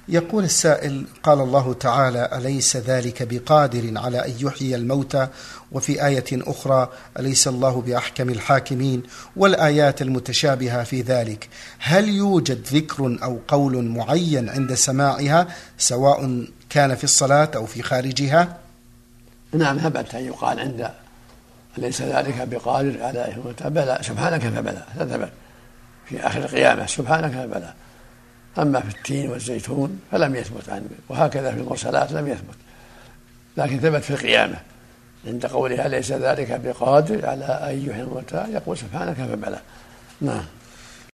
يقول السائل: قال الله تعالى: أليس ذلك بقادر على أن يحيي الموتى، وفي آية أخرى: أليس الله بأحكم الحاكمين، والآيات المتشابهة في ذلك. هل يوجد ذكر أو قول معين عند سماعها سواء كان في الصلاة أو في خارجها؟ نعم، ثبت أن يقال عند أليس ذلك بقادر على أن يحيي الموتى بلى سبحانك فبلى، ثبت في آخر القيامة سبحانك فبلى. أما في التين والزيتون فلم يثبت عنه، وهكذا في المرسلات لم يثبت، لكن ثبت في القيامة عند قولها أليس ذلك بقادر على أن يحيي الموتى يقول سبحانك فبلى. نعم.